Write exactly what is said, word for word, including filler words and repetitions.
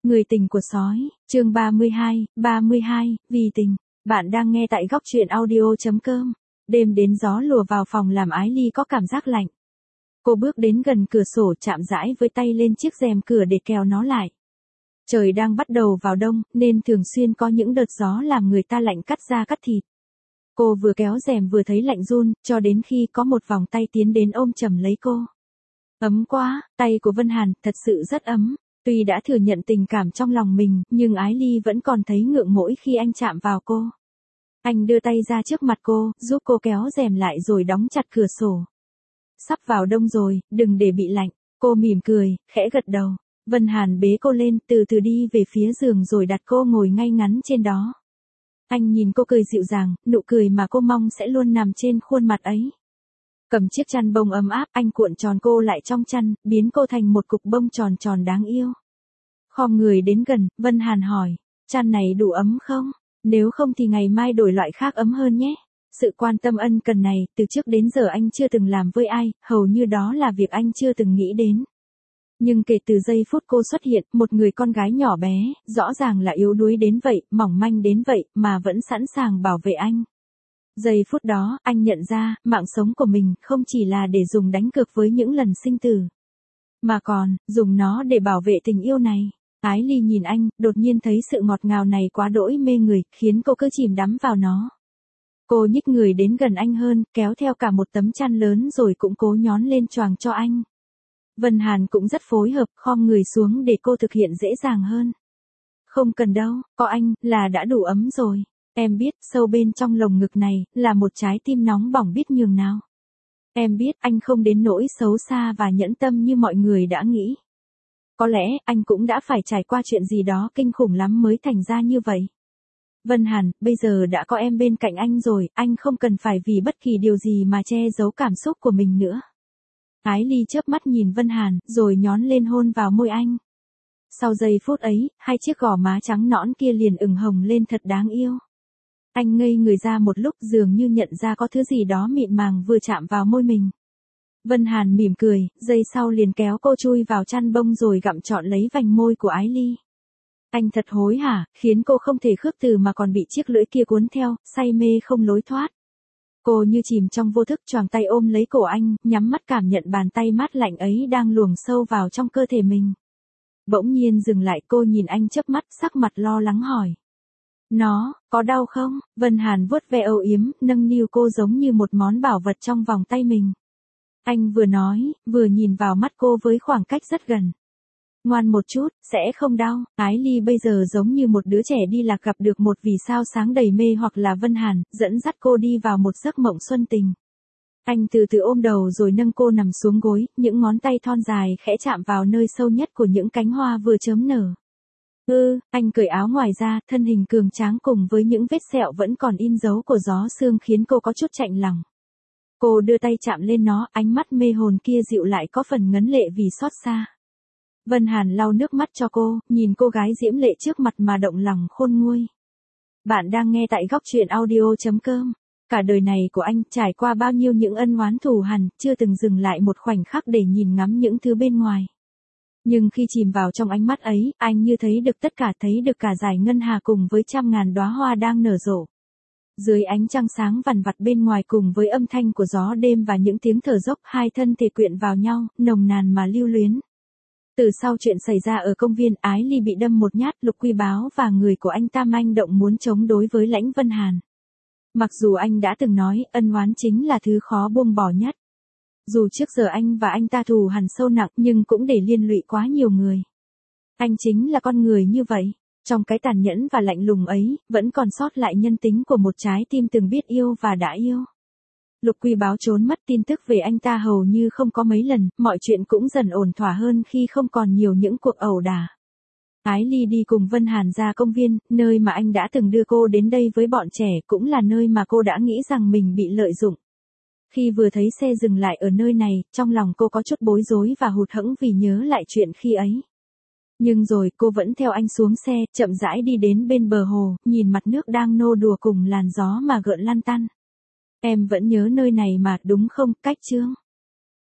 Người tình của sói, chương ba mươi hai, ba mươi hai, vì tình. Bạn đang nghe tại góc truyện audio chấm com. Đêm đến gió lùa vào phòng làm Ái Ly có cảm giác lạnh. Cô bước đến gần cửa sổ chạm rãi với tay lên chiếc rèm cửa để kéo nó lại. Trời đang bắt đầu vào đông, nên thường xuyên có những đợt gió làm người ta lạnh cắt da cắt thịt. Cô vừa kéo rèm vừa thấy lạnh run, cho đến khi có một vòng tay tiến đến ôm chầm lấy cô. Ấm quá, tay của Vân Hàn thật sự rất ấm. Tuy đã thừa nhận tình cảm trong lòng mình, nhưng Ái Ly vẫn còn thấy ngượng mỗi khi anh chạm vào cô. Anh đưa tay ra trước mặt cô, giúp cô kéo rèm lại rồi đóng chặt cửa sổ. Sắp vào đông rồi, đừng để bị lạnh. Cô mỉm cười, khẽ gật đầu. Vân Hàn bế cô lên, từ từ đi về phía giường rồi đặt cô ngồi ngay ngắn trên đó. Anh nhìn cô cười dịu dàng, nụ cười mà cô mong sẽ luôn nằm trên khuôn mặt ấy. Cầm chiếc chăn bông ấm áp, anh cuộn tròn cô lại trong chăn, biến cô thành một cục bông tròn tròn đáng yêu. Khom người đến gần, Vân Hàn hỏi, chăn này đủ ấm không? Nếu không thì ngày mai đổi loại khác ấm hơn nhé. Sự quan tâm ân cần này, từ trước đến giờ anh chưa từng làm với ai, hầu như đó là việc anh chưa từng nghĩ đến. Nhưng kể từ giây phút cô xuất hiện, một người con gái nhỏ bé, rõ ràng là yếu đuối đến vậy, mỏng manh đến vậy, mà vẫn sẵn sàng bảo vệ anh. Giây phút đó, anh nhận ra, mạng sống của mình không chỉ là để dùng đánh cược với những lần sinh tử, mà còn, dùng nó để bảo vệ tình yêu này. Ái Ly nhìn anh, đột nhiên thấy sự ngọt ngào này quá đỗi mê người, khiến cô cứ chìm đắm vào nó. Cô nhích người đến gần anh hơn, kéo theo cả một tấm chăn lớn rồi cũng cố nhón lên choàng cho anh. Vân Hàn cũng rất phối hợp, khom người xuống để cô thực hiện dễ dàng hơn. Không cần đâu, có anh, là đã đủ ấm rồi. Em biết, sâu bên trong lồng ngực này, là một trái tim nóng bỏng biết nhường nào. Em biết, anh không đến nỗi xấu xa và nhẫn tâm như mọi người đã nghĩ. Có lẽ, anh cũng đã phải trải qua chuyện gì đó kinh khủng lắm mới thành ra như vậy. Vân Hàn, bây giờ đã có em bên cạnh anh rồi, anh không cần phải vì bất kỳ điều gì mà che giấu cảm xúc của mình nữa. Ái Ly chớp mắt nhìn Vân Hàn, rồi nhón lên hôn vào môi anh. Sau giây phút ấy, hai chiếc gò má trắng nõn kia liền ửng hồng lên thật đáng yêu. Anh ngây người ra một lúc, dường như nhận ra có thứ gì đó mịn màng vừa chạm vào môi mình. Vân Hàn mỉm cười, giây sau liền kéo cô chui vào chăn bông rồi gặm trọn lấy vành môi của Ái Ly. Anh thật hối hả, khiến cô không thể khước từ mà còn bị chiếc lưỡi kia cuốn theo, say mê không lối thoát. Cô như chìm trong vô thức, choàng tay ôm lấy cổ anh, nhắm mắt cảm nhận bàn tay mát lạnh ấy đang luồn sâu vào trong cơ thể mình. Bỗng nhiên dừng lại, cô nhìn anh chớp mắt, sắc mặt lo lắng hỏi. Nó, có đau không? Vân Hàn vuốt ve âu yếm, nâng niu cô giống như một món bảo vật trong vòng tay mình. Anh vừa nói, vừa nhìn vào mắt cô với khoảng cách rất gần. Ngoan một chút, sẽ không đau. Ái Ly bây giờ giống như một đứa trẻ đi lạc gặp được một vì sao sáng đầy mê hoặc là Vân Hàn, dẫn dắt cô đi vào một giấc mộng xuân tình. Anh từ từ ôm đầu rồi nâng cô nằm xuống gối, những ngón tay thon dài khẽ chạm vào nơi sâu nhất của những cánh hoa vừa chớm nở. Ừ, anh cởi áo ngoài ra, thân hình cường tráng cùng với những vết sẹo vẫn còn in dấu của gió sương khiến cô có chút chạnh lòng. Cô đưa tay chạm lên nó, ánh mắt mê hồn kia dịu lại có phần ngấn lệ vì xót xa. Vân Hàn lau nước mắt cho cô, nhìn cô gái diễm lệ trước mặt mà động lòng khôn nguôi. Bạn đang nghe tại góc truyện audio chấm com. Cả đời này của anh trải qua bao nhiêu những ân oán thù hằn, chưa từng dừng lại một khoảnh khắc để nhìn ngắm những thứ bên ngoài. Nhưng khi chìm vào trong ánh mắt ấy, anh như thấy được tất cả, thấy được cả dải ngân hà cùng với trăm ngàn đóa hoa đang nở rộ. Dưới ánh trăng sáng vằn vặt bên ngoài cùng với âm thanh của gió đêm và những tiếng thở dốc, hai thân thể quyện vào nhau, nồng nàn mà lưu luyến. Từ sau chuyện xảy ra ở công viên, Ái Ly bị đâm một nhát, Lục Quy Báo và người của anh ta manh động muốn chống đối với Lãnh Vân Hàn. Mặc dù anh đã từng nói, ân oán chính là thứ khó buông bỏ nhất. Dù trước giờ anh và anh ta thù hằn sâu nặng nhưng cũng để liên lụy quá nhiều người. Anh chính là con người như vậy. Trong cái tàn nhẫn và lạnh lùng ấy, vẫn còn sót lại nhân tính của một trái tim từng biết yêu và đã yêu. Lục Quy Báo trốn mất tin tức về anh ta hầu như không có mấy lần, mọi chuyện cũng dần ổn thỏa hơn khi không còn nhiều những cuộc ẩu đả. Ái Ly đi cùng Vân Hàn ra công viên, nơi mà anh đã từng đưa cô đến đây với bọn trẻ, cũng là nơi mà cô đã nghĩ rằng mình bị lợi dụng. Khi vừa thấy xe dừng lại ở nơi này, trong lòng cô có chút bối rối và hụt hẫng vì nhớ lại chuyện khi ấy. Nhưng rồi cô vẫn theo anh xuống xe, chậm rãi đi đến bên bờ hồ, nhìn mặt nước đang nô đùa cùng làn gió mà gợn lăn tăn. Em vẫn nhớ nơi này mà, đúng không, Cách Trương?